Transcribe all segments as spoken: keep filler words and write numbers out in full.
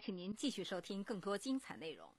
请您继续收听更多精彩内容。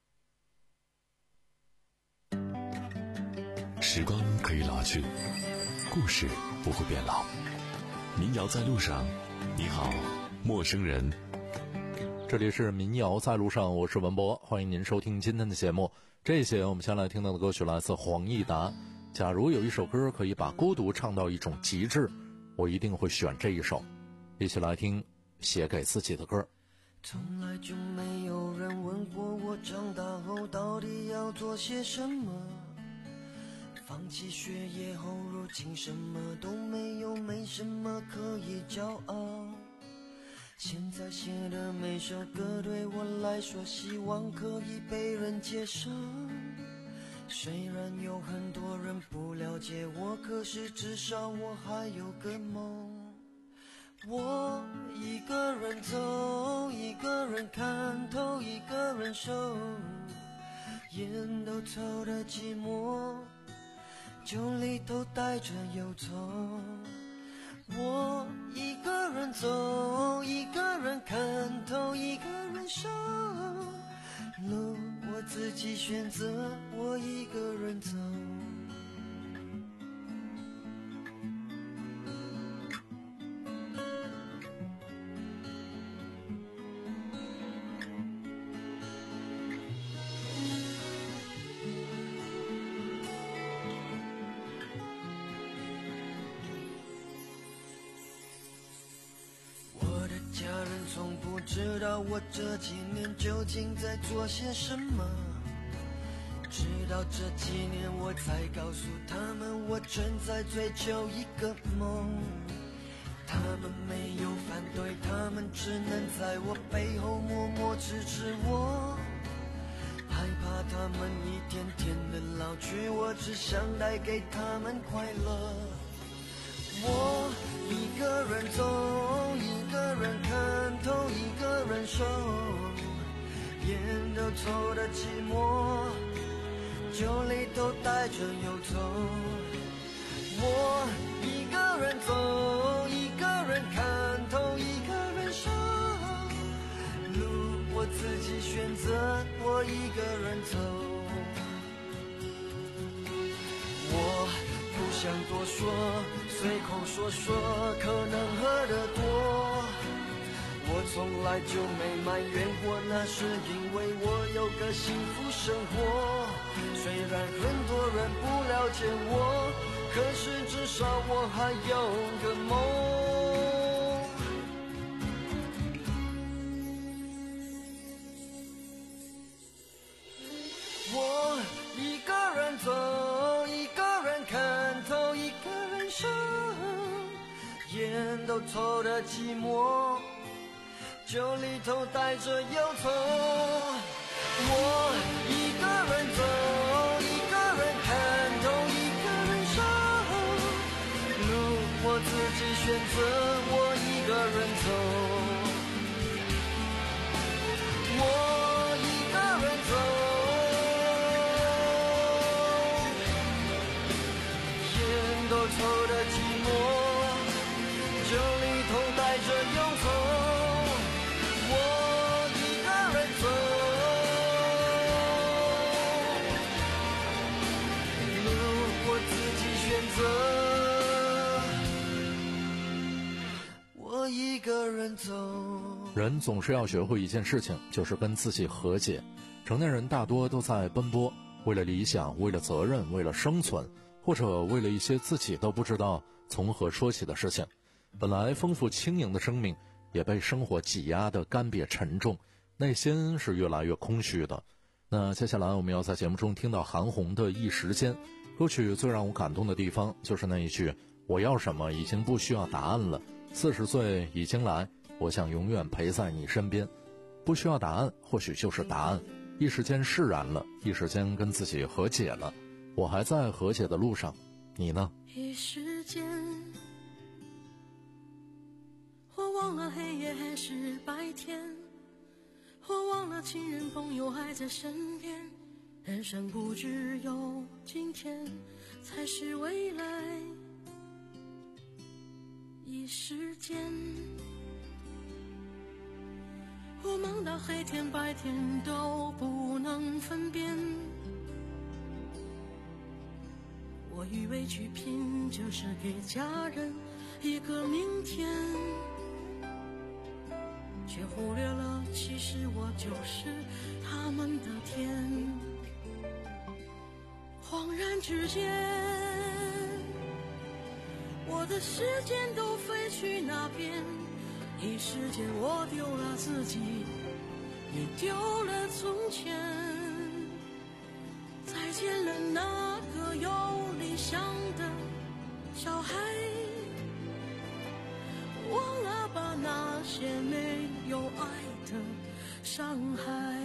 时光可以老去，故事不会变老。民谣在路上，你好，陌生人。 这里是民谣在路上，我是文博，欢迎您收听今天的节目。这些我们先来听到的歌曲来自黄义达。假如有一首歌可以把孤独唱到一种极致，我一定会选这一首。一起来听写给自己的歌。 从来就没有人问过我长大后到底要做些什么，放弃学业后如今什么都没有，没什么可以骄傲。现在写的每首歌对我来说希望可以被人接受，虽然有很多人不了解我，可是至少我还有个梦。我一个人走，一个人看透，一个人受，烟都抽的寂寞，酒里头带着忧愁。我一个人走，一个人看透，一个人受，路我自己选择，我一个人走。家人从不知道我这几年究竟在做些什么，直到这几年我才告诉他们我正在追求一个梦。他们没有反对，他们只能在我背后默默支持我，害怕他们一天天的老去，我只想带给他们快乐。我一个人走，一个人看透，一个人受，烟都抽的寂寞，酒里头带着忧愁。我一个人走，一个人看透，一个人受，路我自己选择，我一个人走。我不想多说，随口说说可能喝得多，我从来就没埋怨过，那是因为我有个幸福生活。虽然很多人不了解我，可是至少我还有个梦。我一个人走，一个人看透，一个人受，烟都抽的寂寞，酒里头带着忧愁。我一个人走，一个人看透，一个人受，路我自己选择，我一个人走。我一个人走，都抽的寂寞，酒里头带着忧愁。我一个人走，路我自己选择，我一个人走。 人总是要学会一件事情，就是跟自己和解。成年人大多都在奔波，为了理想，为了责任，为了生存，或者为了一些自己都不知道从何说起的事情。本来丰富轻盈的生命也被生活挤压得干瘪沉重，内心是越来越空虚的。那接下来我们要在节目中听到韩红的一时间。歌曲最让我感动的地方就是那一句，我要什么已经不需要答案了，四十岁已经来，我想永远陪在你身边。不需要答案或许就是答案，一时间释然了，一时间跟自己和解了。我还在和解的路上，你呢？ 一时间我忘了黑夜还是白天，我忘了亲人朋友还在身边，人生不只有今天才是未来。一时间我我忙到黑天白天都不能分辨，我以为去拼就是给家人一个明天，却忽略了其实我就是他们的天。恍然之间，我的时间都飞去那边，一时间我丢了自己，也丢了从前。再见了那个有理想的小孩，忘了把那些没有爱的伤害。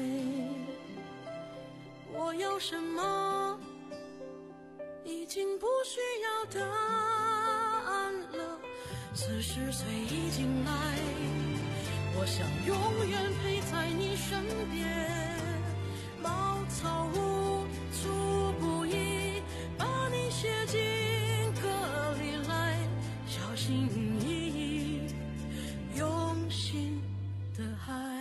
我要什么已经不需要答案了，四十岁已经来，我想永远陪在你身边。茅草屋粗布衣，把你写进歌里来，小心翼翼，用心的爱。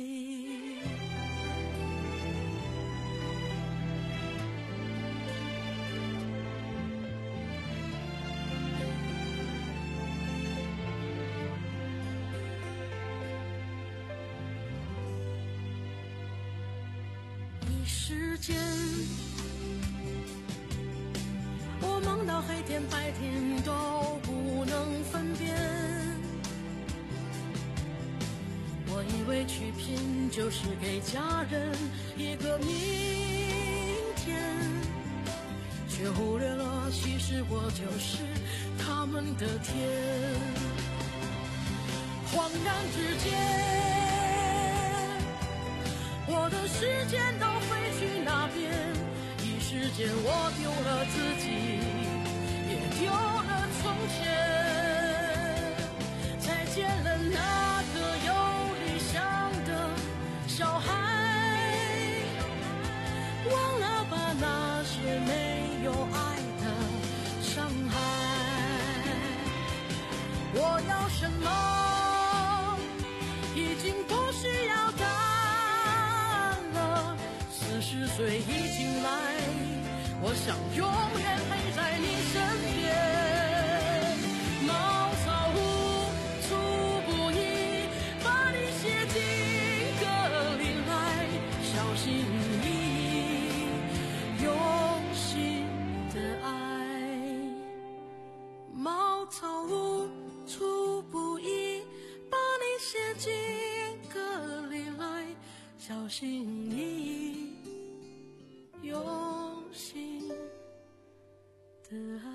时间，我忙到黑天白天都不能分辨，我以为去拼就是给家人一个明天，却忽略了其实我就是他们的天。恍然之间，我的时间都飞去那边，一时间我丢了自己，也丢了从前。再见了那个有理想的小孩，忘了把那些没有爱的伤害。我要什么已经不需要答案，四十岁已经来，我想永远陪在你身边。茅草屋粗布衣，把你写进歌里来，小心翼翼，用心的爱。茅草屋粗布衣，把你写进歌里来，小心翼翼，用心的爱。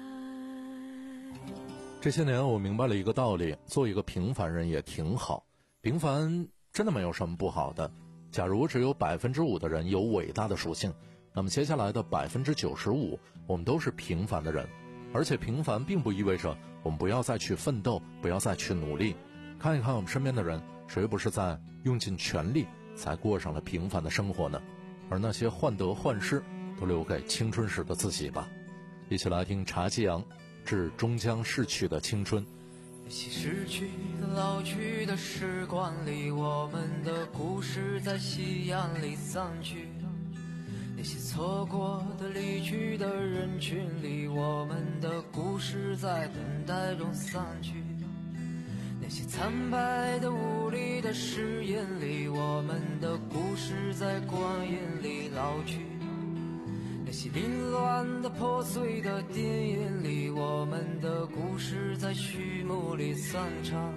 这些年我明白了一个道理，做一个平凡人也挺好。平凡真的没有什么不好的。假如只有百分之五的人有伟大的属性，那么接下来的百分之九十五，我们都是平凡的人。而且平凡并不意味着我们不要再去奋斗，不要再去努力。看一看我们身边的人，谁不是在用尽全力才过上了平凡的生活呢？而那些患得患失，都留给青春时的自己吧。一起来听茶继阳致终将逝去的青春。 那些逝去的老去的时光里，我们的故事在夕阳里散去。那些错过的离去的人群里，我们的故事在等待中散去。那些惨败的无力的誓言里，我们的故事在光阴里老去。那些凌乱的破碎的电影里，我们的故事在序幕里散场。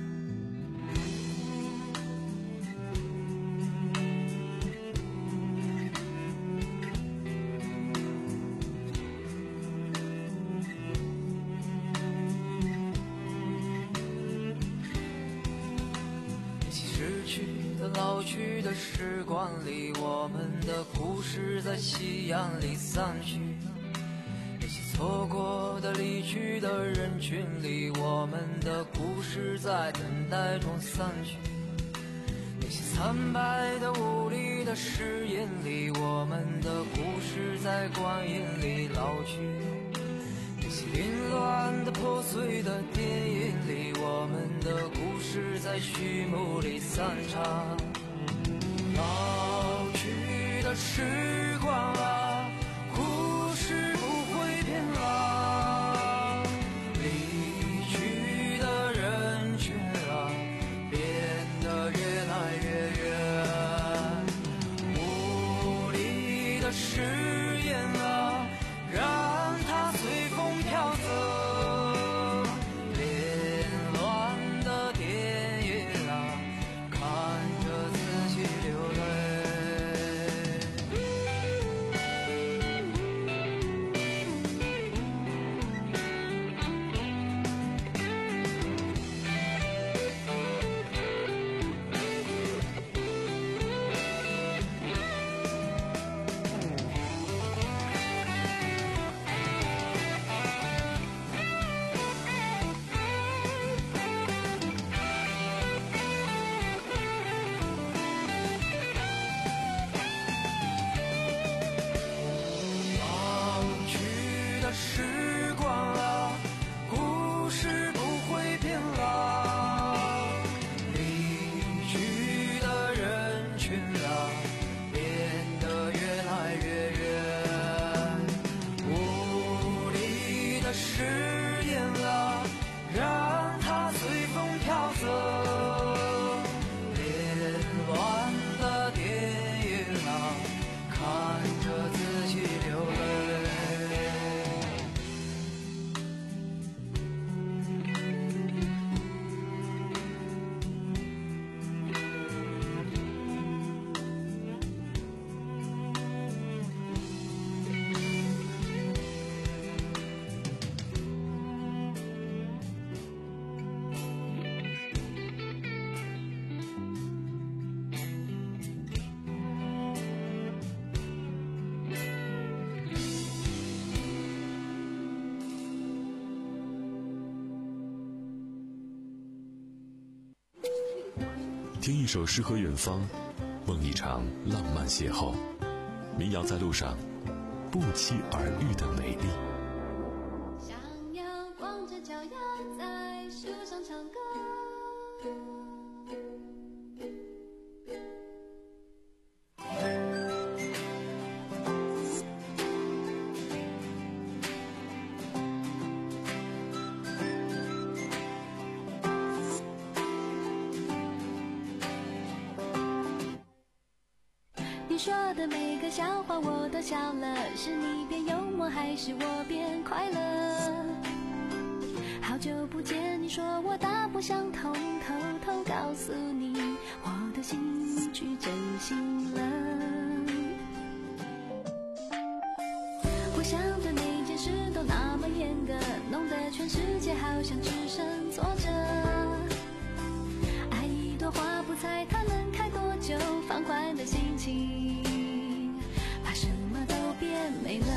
老去的时光里，我们的故事在夕阳里散去。那些错过的离去的人群里，我们的故事在等待中散去。那些惨败的无力的誓言里，我们的故事在光阴里老去。那些凌乱的破碎的电影里，我们的故事在序幕里散场。 的誓言啊，让它随风飘走。连乱的田野啊，看着自己流泪。时光啊，故事不会变老，离去的人群啊，变得越来越远。无力的誓言啊，让它随风飘走。连乱的田野啊，看着自己流泪。 听一首诗和远方，梦一场浪漫邂逅。民谣在路上，不期而遇的美丽。 想要光着脚丫在树上唱歌，你说的每个笑话我都笑了，是你变幽默还是我变快乐？好久不见，你说我大不相同，偷偷告诉你我的心去真心了。我想的每件事都那么严格，弄得全世界好像只剩坐着。爱一朵花不猜它能开多久，放宽的心情把什么都变美了。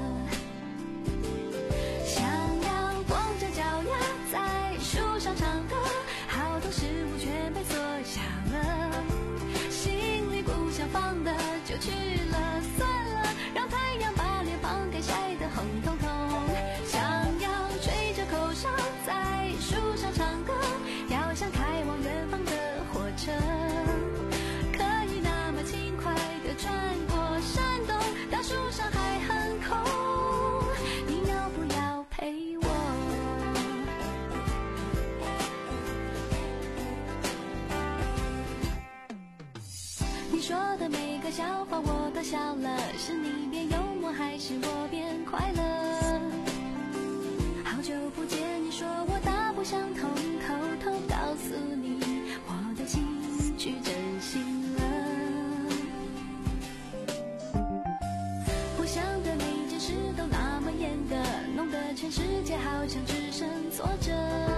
想要光着脚丫在树上唱歌，好多事物全被缩小了，心里不想放的就去了，算了，让太阳把脸庞给晒得红彤彤。想要吹着口哨在树上唱歌，要像开往远方的火车，可以那么轻快地穿过山洞，大树上还很空，你要不要陪我？你说的每个笑话我都笑了，是你变幽默还是我变快乐？好久不见，你说我大不相同，偷偷告诉你我的心去真心了。我想的每件事都那么严格，弄得全世界好像只剩坐着。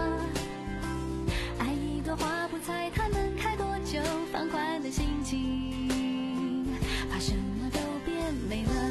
爱一朵花不猜它能开多久，放宽的心情把什么都变美了。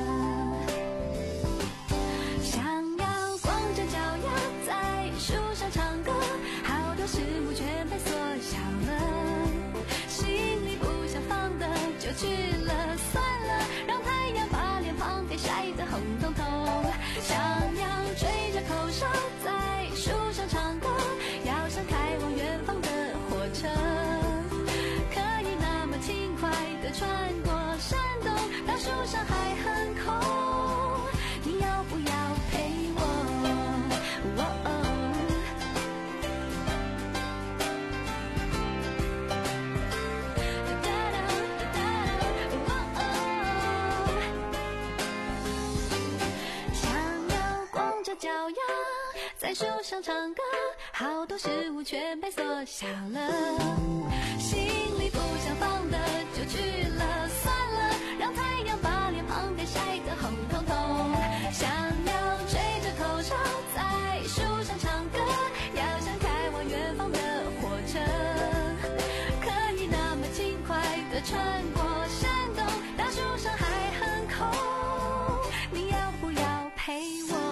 想要光着脚丫在树上唱歌，好多事物全被缩小了，心里不想放的就去了，算了，让太阳把脸庞给晒得红彤彤。想要吹着口哨在树上唱歌，要像开往远方的火车，可以那么轻快地穿过山洞，大树上还很空，你要不要陪我？哦哦哒哒哒哒在树上唱歌，好多事物全被缩小了，心里不想放的就去了，算了，让太阳把脸庞给晒得红彤彤，想要追着头上在树上唱歌，要像开往远方的火车，可以那么轻快地穿过山洞，大树上还很空，你要不要陪我？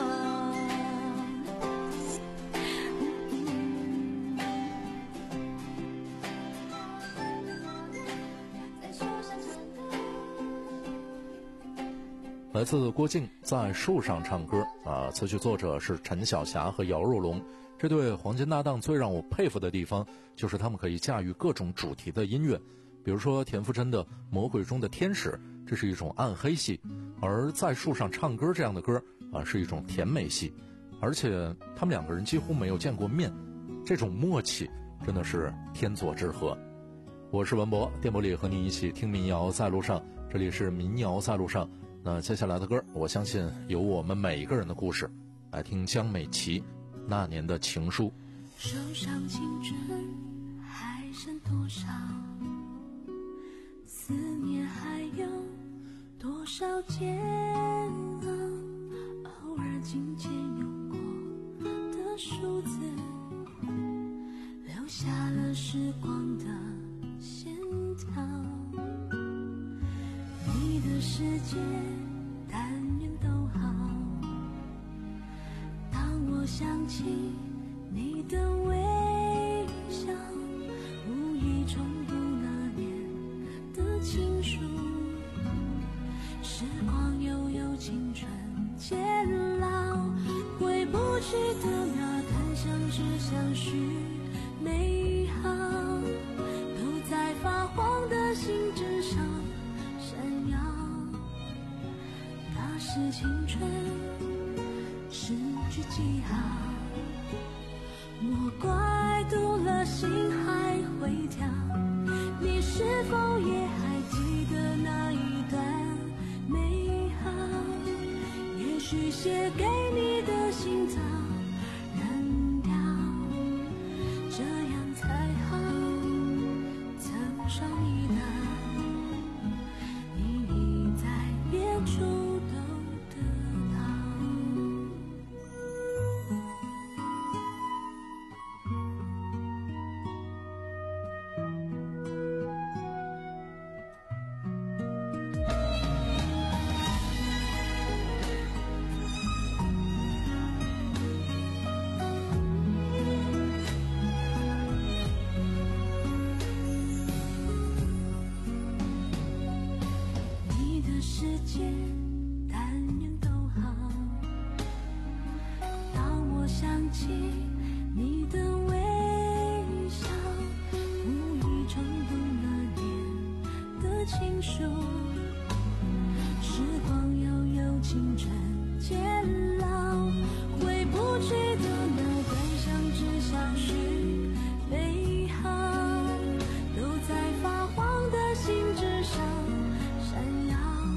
来自郭靖在树上唱歌啊，词曲作者是陈晓霞和姚若龙。这对黄金搭档最让我佩服的地方，就是他们可以驾驭各种主题的音乐。比如说田馥甄的《魔鬼中的天使》，这是一种暗黑系，而在树上唱歌这样的歌啊，是一种甜美系。而且他们两个人几乎没有见过面，这种默契真的是天作之合。我是文博，电波里和你一起听民谣在路上，这里是民谣在路上。那接下来的歌，我相信有我们每一个人的故事。来听江美琪那年的情书。 手上青春还剩多少，思念还有多少煎熬，偶尔紧牵用过的数字，留下了时光的线条，你的世界但愿都好，当我想起你的微笑，无意重读那年的情书，时光悠悠，青春渐老，回不去的那段相知相许美好，都在发黄的信纸上闪耀，那是青春失去记号，莫怪读了心还会跳，你是否也还记得那一段美好，也许写给你的信早扔掉，这样才好，曾伤你的你已在别处都得到。你的世界但愿都好，当我想起你的微笑，无意重读那年的情书，时光悠悠，青春渐老，回不去的那段相知相许美好，都在发黄的信纸上闪耀，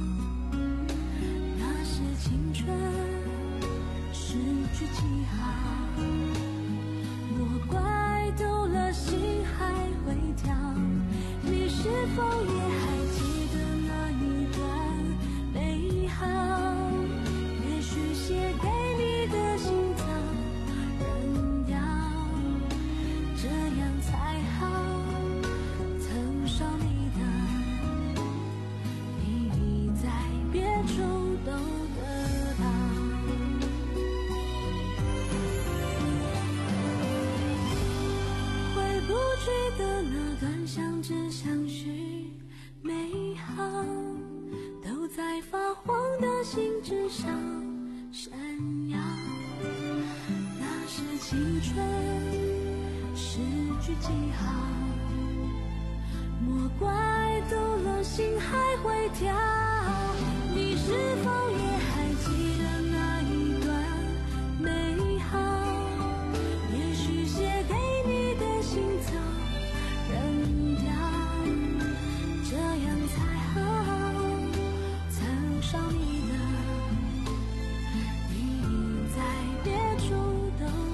那是青春失去记号，莫怪读了心还会跳，你是否也还记得那一段美好，也许写给你的信早扔掉，这样才好，曾伤你的你已在别处都得到，回不去的那段相知相许美好，都在发黄的信纸上闪耀，那是青春失去记号，莫怪读了心还会跳，你是否也还记得那一段美好，也许写给你的信早扔掉，这样才好，曾伤你的你已在别处都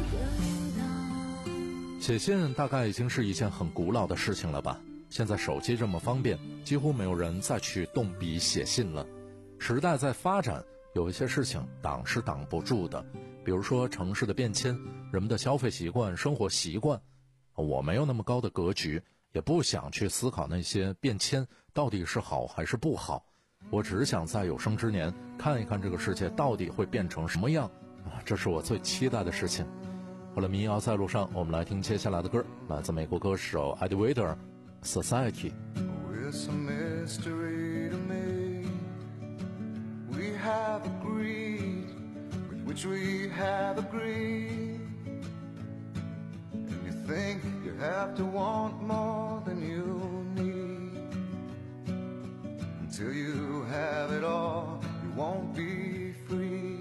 写信大概已经是一件很古老的事情了吧，现在手机这么方便，几乎没有人再去动笔写信了。时代在发展，有一些事情挡是挡不住的，比如说城市的变迁，人们的消费习惯、生活习惯。我没有那么高的格局，也不想去思考那些变迁到底是好还是不好，我只想在有生之年看一看这个世界到底会变成什么样啊，这是我最期待的事情。好了，民谣在路上，我们来听接下来的歌，来自美国歌手 Eddie Vedder Society。 It's a mystery to me. We have agreed with which we have agreed, and you think you have to want more than you need. Until you have it all, you won't be free.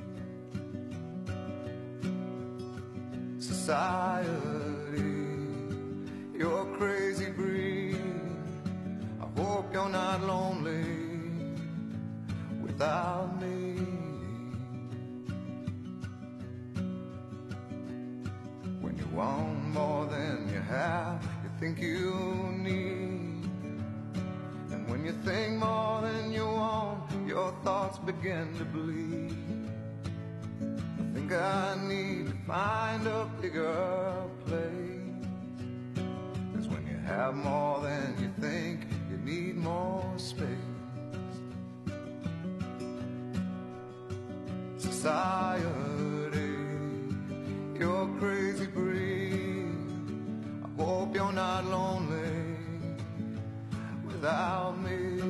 Society, you're a crazy breed. I hope you're not lonely without me. When you want more than you have, you think you need. And when you think more than you want, your thoughts begin to bleed. I think I need to find a bigger place, 'cause when you have more than you think, you need more space. Society, you're a crazy breed. I hope you're not lonely without me.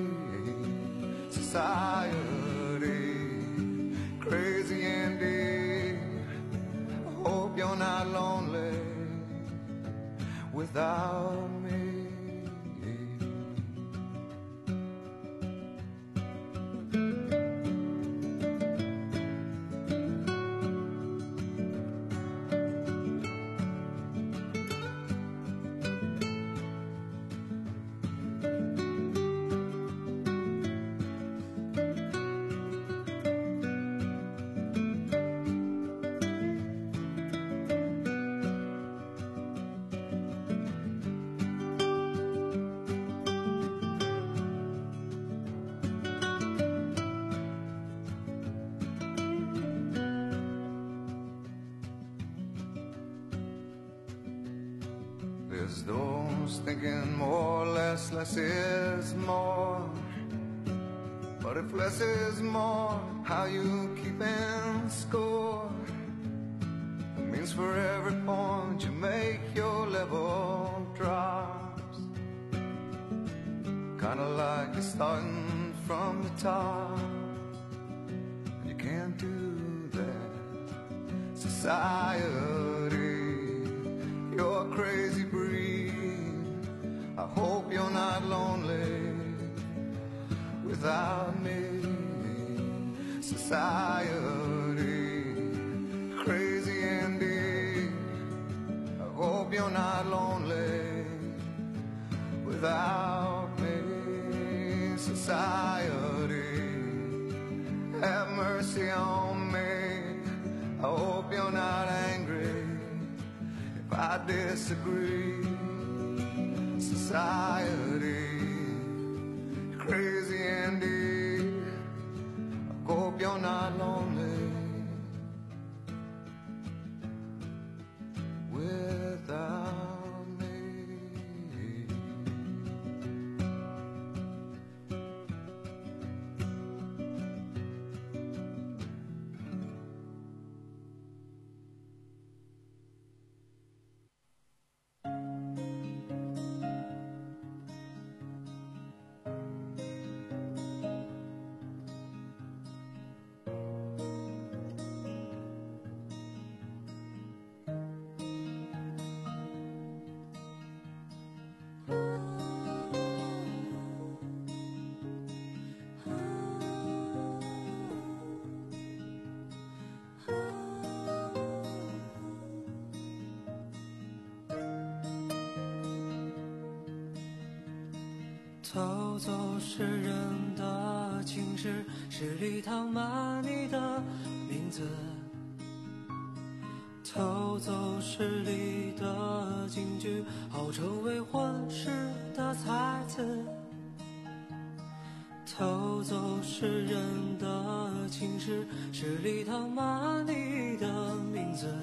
Society, crazy indeed. I hope you're not lonely without me. There's those thinking more or less, less is more. But if less is more, how you keeping score? It means for every point you make, your level drops. Kinda like you're starting from the top. You can't do that. Society, you're a crazy breed. I hope you're not lonely without me. Society, crazy indeed. I hope you're not lonely without me. Society, have mercy on me. I hope you're not angry if I disagree. Society, crazy indeed. I hope you're not lonely without me. 偷走诗人的情诗，诗里躺满你的名字。 偷走诗里的金句，好成为混世的才子。偷走诗人的情诗，诗里躺满你的名字。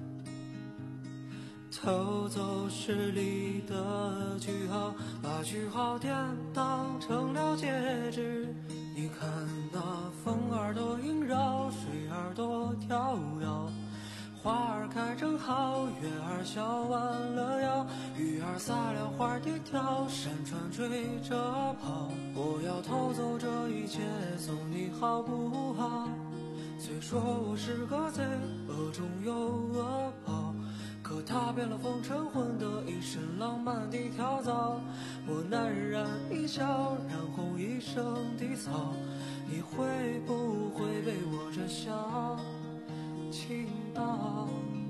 偷走诗里的句号，把句号典当成了戒指。你看那风儿多萦绕，水儿多飘摇，花儿开正好，月儿笑弯了腰，鱼儿撒了花地跳，山川追着跑。我要偷走这一切，送你好不好？虽说我是个贼，恶中有恶报，可踏遍了风尘混得一身浪漫的跳蚤。我难然一笑，染红一生的草，你会不会被我这笑倾倒？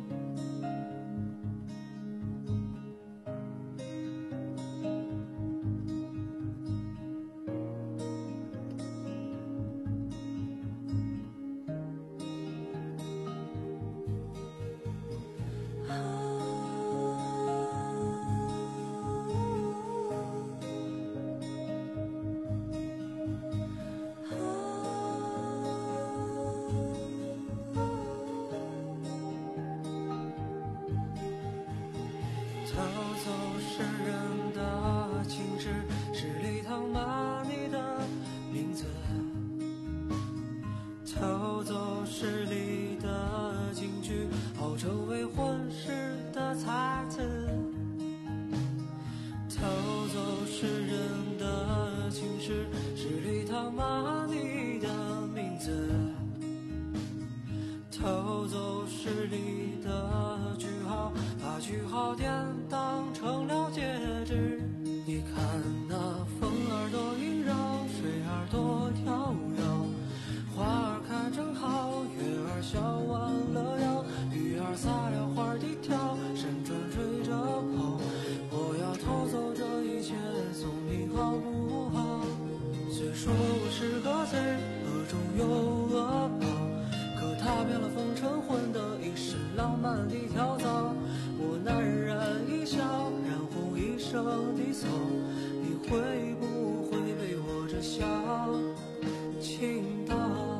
偷走诗人的情诗，诗里躺满你的名字。偷走诗里的金句，好成为混世的才子。偷走诗人的情诗，诗里躺满你的名字。偷走诗里的句号，把句号典当成了戒指。你看那风儿多萦绕，水儿多飘摇，花儿开正好，月儿笑弯了腰，鱼儿撒了花地跳，山川追着跑。我要偷走这一切，送你好不好？虽说我是个贼，恶中有恶报，踏遍了风尘混得一身浪漫的跳蚤。我难然一笑，染红一生的草，你会不会被我这笑倾倒？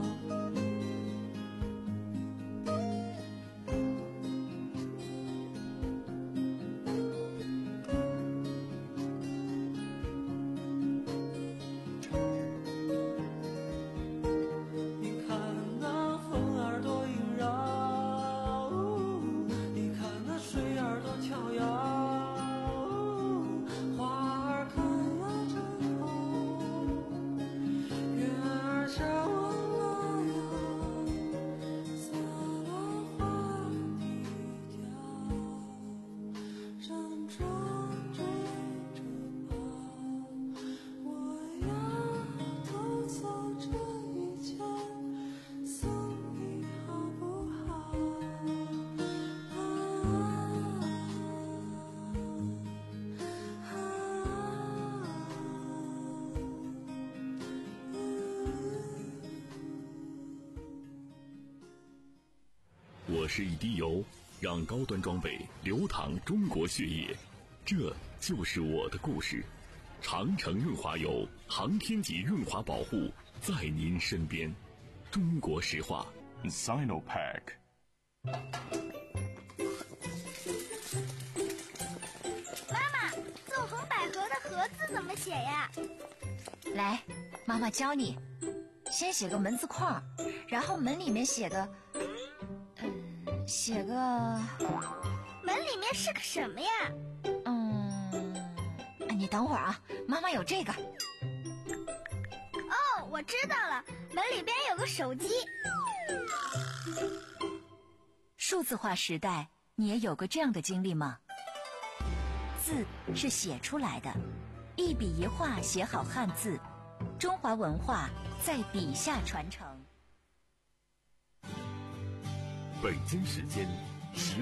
我是一滴油，让高端装备流淌中国血液，这就是我的故事。长城润滑油，航天级润滑保护，在您身边。中国石化 Sinopec。 妈妈，纵横捭阖的阖字怎么写呀？ 来，妈妈教你。先写个门字框，然后门里面写个嗯，写个门里面是个什么呀？ 嗯，你等会儿啊，妈妈有这个。 哦，我知道了，门里边有个手机。 数字化时代，你也有过这样的经历吗？字是写出来的，一笔一画写好汉字，中华文化在笔下传承。 北京时间十